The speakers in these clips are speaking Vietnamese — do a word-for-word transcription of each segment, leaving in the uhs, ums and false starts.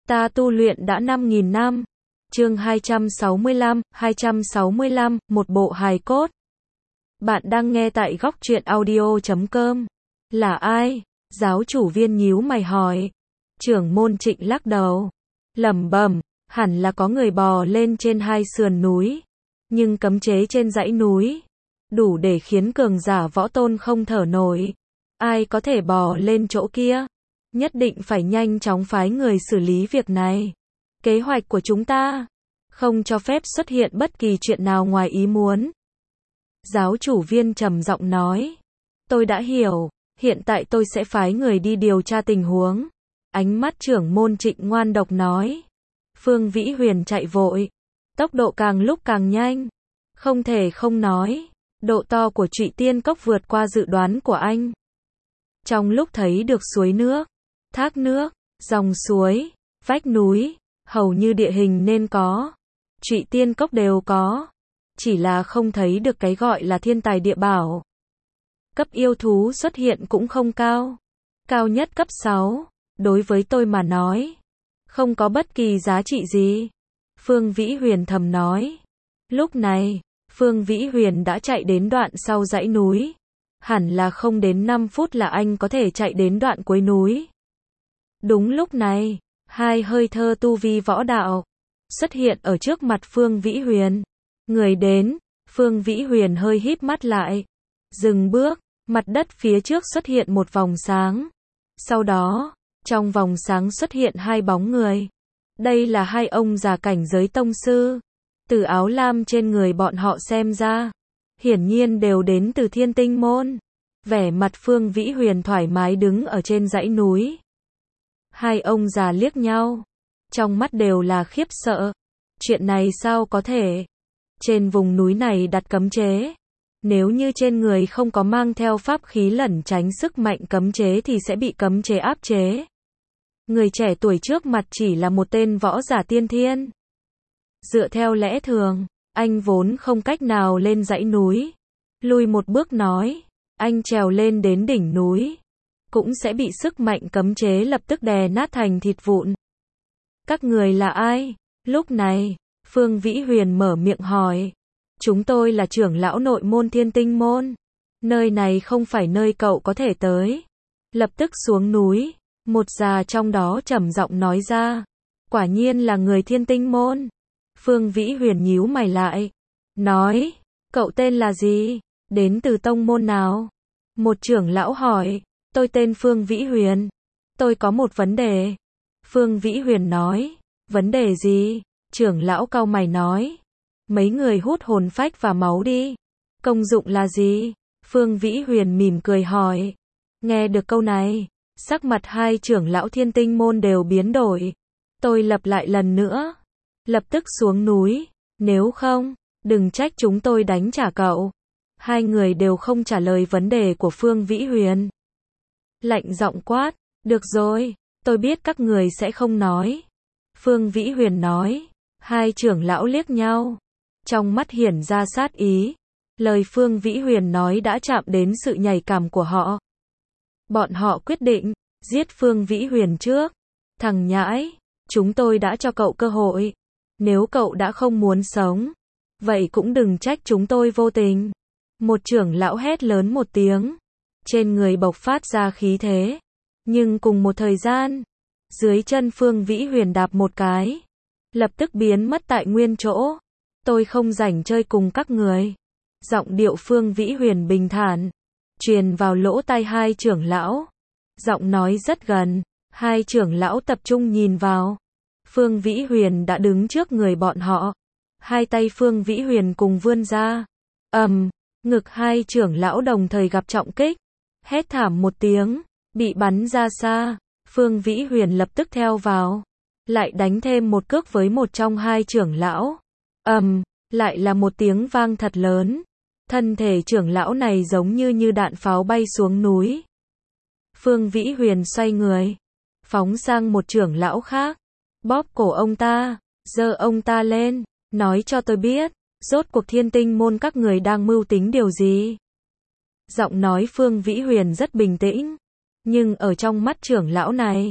Ta tu luyện đã năm nghìn năm. Chương hai trăm sáu mươi lăm, hai trăm sáu mươi lăm, một bộ hài cốt. Bạn đang nghe tại góc truyện audio chấm com. Là ai? Giáo chủ Viên nhíu mày hỏi. Trưởng môn Trịnh lắc đầu, lẩm bẩm, hẳn là có người bò lên trên hai sườn núi, nhưng cấm chế trên dãy núi đủ để khiến cường giả võ tôn không thở nổi. Ai có thể bò lên chỗ kia? Nhất định phải nhanh chóng phái người xử lý việc này. Kế hoạch của chúng ta không cho phép xuất hiện bất kỳ chuyện nào ngoài ý muốn. Giáo chủ Viên trầm giọng nói. Tôi đã hiểu, hiện tại tôi sẽ phái người đi điều tra tình huống. Ánh mắt trưởng môn Trịnh ngoan độc nói. Phương Vĩ Huyền chạy vội, tốc độ càng lúc càng nhanh. Không thể không nói, độ to của Trụy Tiên Cốc vượt qua dự đoán của anh. Trong lúc thấy được suối nước, thác nước, dòng suối, vách núi, hầu như địa hình nên có, Trụy Tiên Cốc đều có, chỉ là không thấy được cái gọi là thiên tài địa bảo. Cấp yêu thú xuất hiện cũng không cao, cao nhất cấp sáu, đối với tôi mà nói, không có bất kỳ giá trị gì. Phương Vĩ Huyền thầm nói. Lúc này, Phương Vĩ Huyền đã chạy đến đoạn sau dãy núi. Hẳn là không đến năm phút là anh có thể chạy đến đoạn cuối núi. Đúng lúc này, hai hơi thơ tu vi võ đạo xuất hiện ở trước mặt Phương Vĩ Huyền. Người đến, Phương Vĩ Huyền hơi híp mắt lại, dừng bước, mặt đất phía trước xuất hiện một vòng sáng. Sau đó, trong vòng sáng xuất hiện hai bóng người. Đây là hai ông già cảnh giới tông sư. Từ áo lam trên người bọn họ xem ra, hiển nhiên đều đến từ Thiên Tinh Môn. Vẻ mặt Phương Vĩ Huyền thoải mái đứng ở trên dãy núi. Hai ông già liếc nhau, trong mắt đều là khiếp sợ. Chuyện này sao có thể? Trên vùng núi này đặt cấm chế. Nếu như trên người không có mang theo pháp khí lẩn tránh sức mạnh cấm chế thì sẽ bị cấm chế áp chế. Người trẻ tuổi trước mặt chỉ là một tên võ giả tiên thiên. Dựa theo lẽ thường, anh vốn không cách nào lên dãy núi. Lùi một bước nói, anh trèo lên đến đỉnh núi, cũng sẽ bị sức mạnh cấm chế lập tức đè nát thành thịt vụn. Các người là ai? Lúc này, Phương Vĩ Huyền mở miệng hỏi. Chúng tôi là trưởng lão nội môn Thiên Tinh Môn. Nơi này không phải nơi cậu có thể tới. Lập tức xuống núi, một già trong đó trầm giọng nói ra. Quả nhiên là người Thiên Tinh Môn. Phương Vĩ Huyền nhíu mày lại, nói, cậu tên là gì? Đến từ tông môn nào? Một trưởng lão hỏi. Tôi tên Phương Vĩ Huyền. Tôi có một vấn đề. Phương Vĩ Huyền nói. Vấn đề gì? Trưởng lão cau mày nói. Mấy người hút hồn phách và máu đi. Công dụng là gì? Phương Vĩ Huyền mỉm cười hỏi. Nghe được câu này, sắc mặt hai trưởng lão Thiên Tinh Môn đều biến đổi. Tôi lặp lại lần nữa. Lập tức xuống núi. Nếu không, đừng trách chúng tôi đánh trả cậu. Hai người đều không trả lời vấn đề của Phương Vĩ Huyền. Lạnh giọng quát. Được rồi, tôi biết các người sẽ không nói. Phương Vĩ Huyền nói. Hai trưởng lão liếc nhau, trong mắt hiển ra sát ý. Lời Phương Vĩ Huyền nói đã chạm đến sự nhạy cảm của họ. Bọn họ quyết định giết Phương Vĩ Huyền trước. Thằng nhãi, chúng tôi đã cho cậu cơ hội. Nếu cậu đã không muốn sống, vậy cũng đừng trách chúng tôi vô tình. Một trưởng lão hét lớn một tiếng, trên người bộc phát ra khí thế. Nhưng cùng một thời gian, dưới chân Phương Vĩ Huyền đạp một cái, lập tức biến mất tại nguyên chỗ. Tôi không rảnh chơi cùng các người. Giọng điệu Phương Vĩ Huyền bình thản, truyền vào lỗ tai hai trưởng lão. Giọng nói rất gần, hai trưởng lão tập trung nhìn vào. Phương Vĩ Huyền đã đứng trước người bọn họ. Hai tay Phương Vĩ Huyền cùng vươn ra. Ầm, um, ngực hai trưởng lão đồng thời gặp trọng kích. Hét thảm một tiếng, bị bắn ra xa. Phương Vĩ Huyền lập tức theo vào, lại đánh thêm một cước với một trong hai trưởng lão. Ầm, um, lại là một tiếng vang thật lớn. Thân thể trưởng lão này giống như như đạn pháo bay xuống núi. Phương Vĩ Huyền xoay người, phóng sang một trưởng lão khác, bóp cổ ông ta, giơ ông ta lên, nói cho tôi biết, rốt cuộc Thiên Tinh Môn các người đang mưu tính điều gì? Giọng nói Phương Vĩ Huyền rất bình tĩnh, nhưng ở trong mắt trưởng lão này,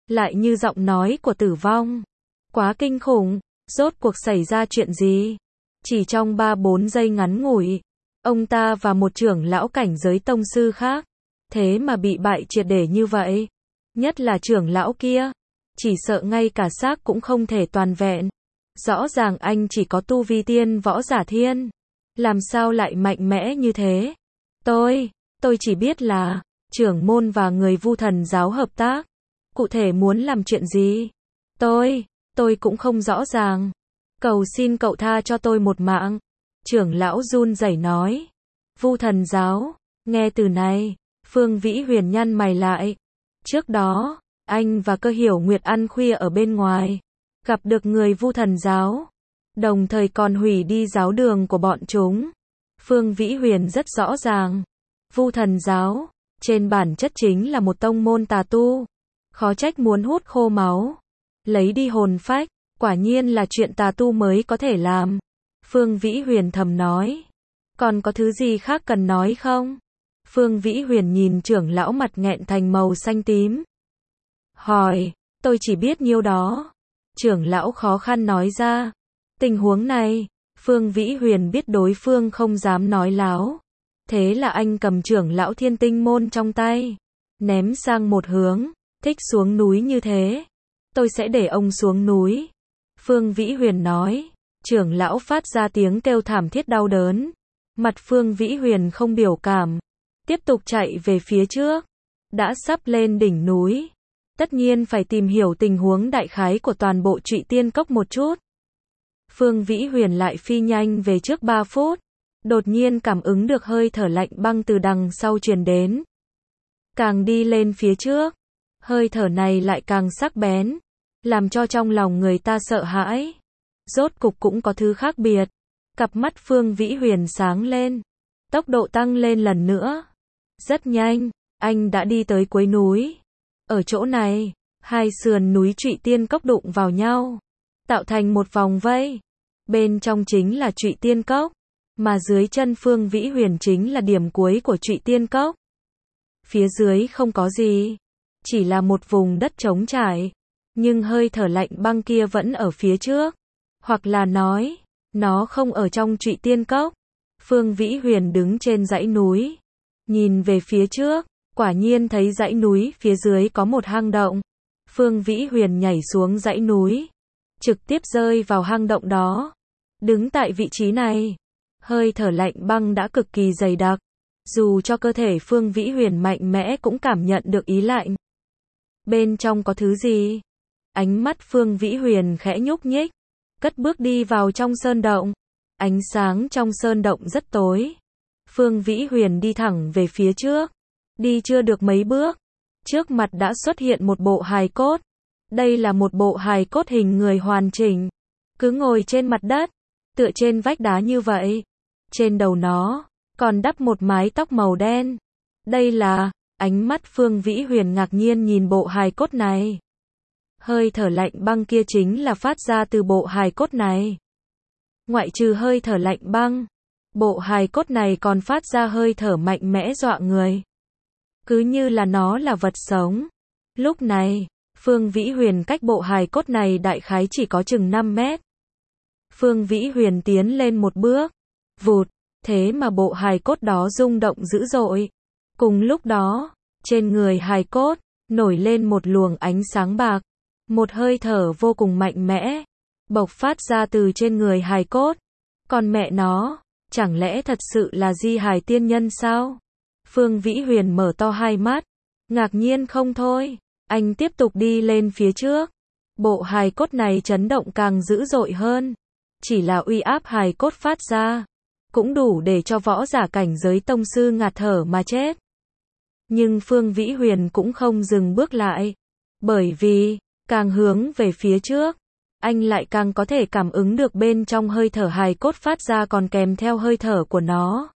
lại như giọng nói của tử vong. Quá kinh khủng, rốt cuộc xảy ra chuyện gì? Chỉ trong ba bốn giây ngắn ngủi, ông ta và một trưởng lão cảnh giới tông sư khác, thế mà bị bại triệt để như vậy. Nhất là trưởng lão kia, chỉ sợ ngay cả xác cũng không thể toàn vẹn. Rõ ràng anh chỉ có tu vi tiên võ giả thiên, làm sao lại mạnh mẽ như thế? Tôi, tôi chỉ biết là, trưởng môn và người Vu Thần giáo hợp tác. Cụ thể muốn làm chuyện gì? Tôi, tôi cũng không rõ ràng. Cầu xin cậu tha cho tôi một mạng. Trưởng lão run rẩy nói. Vu Thần giáo, nghe từ này, Phương Vĩ Huyền nhăn mày lại. Trước đó, anh và Cơ Hiểu Nguyệt ăn khuya ở bên ngoài, gặp được người Vu Thần giáo, đồng thời còn hủy đi giáo đường của bọn chúng. Phương Vĩ Huyền rất rõ ràng, Vu Thần giáo, trên bản chất chính là một tông môn tà tu, khó trách muốn hút khô máu, lấy đi hồn phách, quả nhiên là chuyện tà tu mới có thể làm. Phương Vĩ Huyền thầm nói, còn có thứ gì khác cần nói không? Phương Vĩ Huyền nhìn trưởng lão mặt nghẹn thành màu xanh tím. Hỏi, tôi chỉ biết nhiêu đó. Trưởng lão khó khăn nói ra. Tình huống này, Phương Vĩ Huyền biết đối phương không dám nói láo. Thế là anh cầm trưởng lão Thiên Tinh môn trong tay, ném sang một hướng, thích xuống núi như thế. Tôi sẽ để ông xuống núi. Phương Vĩ Huyền nói. Trưởng lão phát ra tiếng kêu thảm thiết đau đớn. Mặt Phương Vĩ Huyền không biểu cảm, tiếp tục chạy về phía trước. Đã sắp lên đỉnh núi, tất nhiên phải tìm hiểu tình huống đại khái của toàn bộ Trụy Tiên Cốc một chút. Phương Vĩ Huyền lại phi nhanh về trước ba phút, đột nhiên cảm ứng được hơi thở lạnh băng từ đằng sau truyền đến. Càng đi lên phía trước, hơi thở này lại càng sắc bén, làm cho trong lòng người ta sợ hãi. Rốt cục cũng có thứ khác biệt. Cặp mắt Phương Vĩ Huyền sáng lên, tốc độ tăng lên lần nữa. Rất nhanh, anh đã đi tới cuối núi. Ở chỗ này, hai sườn núi Trụy Tiên Cốc đụng vào nhau, tạo thành một vòng vây. Bên trong chính là Trụy Tiên Cốc, mà dưới chân Phương Vĩ Huyền chính là điểm cuối của Trụy Tiên Cốc. Phía dưới không có gì, chỉ là một vùng đất trống trải, nhưng hơi thở lạnh băng kia vẫn ở phía trước. Hoặc là nói, nó không ở trong Trụy Tiên Cốc. Phương Vĩ Huyền đứng trên dãy núi, nhìn về phía trước, quả nhiên thấy dãy núi phía dưới có một hang động. Phương Vĩ Huyền nhảy xuống dãy núi, trực tiếp rơi vào hang động đó. Đứng tại vị trí này, hơi thở lạnh băng đã cực kỳ dày đặc. Dù cho cơ thể Phương Vĩ Huyền mạnh mẽ cũng cảm nhận được ý lạnh. Bên trong có thứ gì? Ánh mắt Phương Vĩ Huyền khẽ nhúc nhích, cất bước đi vào trong sơn động. Ánh sáng trong sơn động rất tối. Phương Vĩ Huyền đi thẳng về phía trước. Đi chưa được mấy bước, trước mặt đã xuất hiện một bộ hài cốt. Đây là một bộ hài cốt hình người hoàn chỉnh, cứ ngồi trên mặt đất, tựa trên vách đá như vậy. Trên đầu nó còn đắp một mái tóc màu đen. Đây là, ánh mắt Phương Vĩ Huyền ngạc nhiên nhìn bộ hài cốt này. Hơi thở lạnh băng kia chính là phát ra từ bộ hài cốt này. Ngoại trừ hơi thở lạnh băng, bộ hài cốt này còn phát ra hơi thở mạnh mẽ dọa người. Cứ như là nó là vật sống. Lúc này, Phương Vĩ Huyền cách bộ hài cốt này đại khái chỉ có chừng năm mét. Phương Vĩ Huyền tiến lên một bước, vụt, thế mà bộ hài cốt đó rung động dữ dội. Cùng lúc đó, trên người hài cốt, nổi lên một luồng ánh sáng bạc. Một hơi thở vô cùng mạnh mẽ, bộc phát ra từ trên người hài cốt. Còn mẹ nó, chẳng lẽ thật sự là Di Hài tiên nhân sao? Phương Vĩ Huyền mở to hai mắt, ngạc nhiên không thôi. Anh tiếp tục đi lên phía trước. Bộ hài cốt này chấn động càng dữ dội hơn. Chỉ là uy áp hài cốt phát ra, cũng đủ để cho võ giả cảnh giới tông sư ngạt thở mà chết. Nhưng Phương Vĩ Huyền cũng không dừng bước lại. Bởi vì, càng hướng về phía trước, anh lại càng có thể cảm ứng được bên trong hơi thở hài cốt phát ra còn kèm theo hơi thở của nó.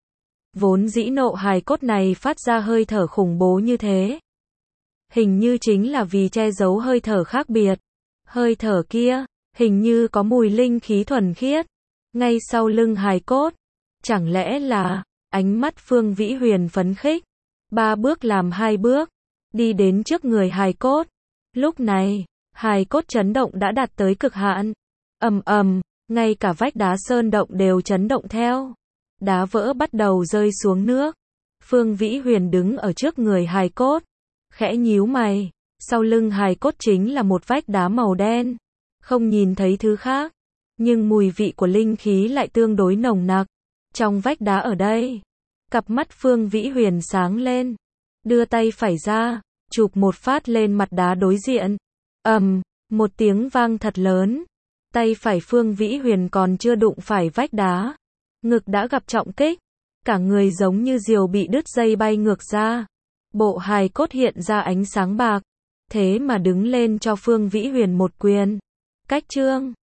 Vốn dĩ nộ hài cốt này phát ra hơi thở khủng bố như thế, hình như chính là vì che giấu hơi thở khác biệt. Hơi thở kia, hình như có mùi linh khí thuần khiết, ngay sau lưng hài cốt. Chẳng lẽ là, ánh mắt Phương Vĩ Huyền phấn khích, ba bước làm hai bước, đi đến trước người hài cốt. Lúc này, hài cốt chấn động đã đạt tới cực hạn. Ầm ầm, ngay cả vách đá sơn động đều chấn động theo. Đá vỡ bắt đầu rơi xuống nước. Phương Vĩ Huyền đứng ở trước người hài cốt, khẽ nhíu mày. Sau lưng hài cốt chính là một vách đá màu đen. Không nhìn thấy thứ khác, nhưng mùi vị của linh khí lại tương đối nồng nặc. Trong vách đá ở đây, cặp mắt Phương Vĩ Huyền sáng lên, đưa tay phải ra, chụp một phát lên mặt đá đối diện. Ầm, một tiếng vang thật lớn. Tay phải Phương Vĩ Huyền còn chưa đụng phải vách đá, ngực đã gặp trọng kích, cả người giống như diều bị đứt dây bay ngược ra. Bộ hài cốt hiện ra ánh sáng bạc, thế mà đứng lên cho Phương Vĩ Huyền một quyền. Cách chương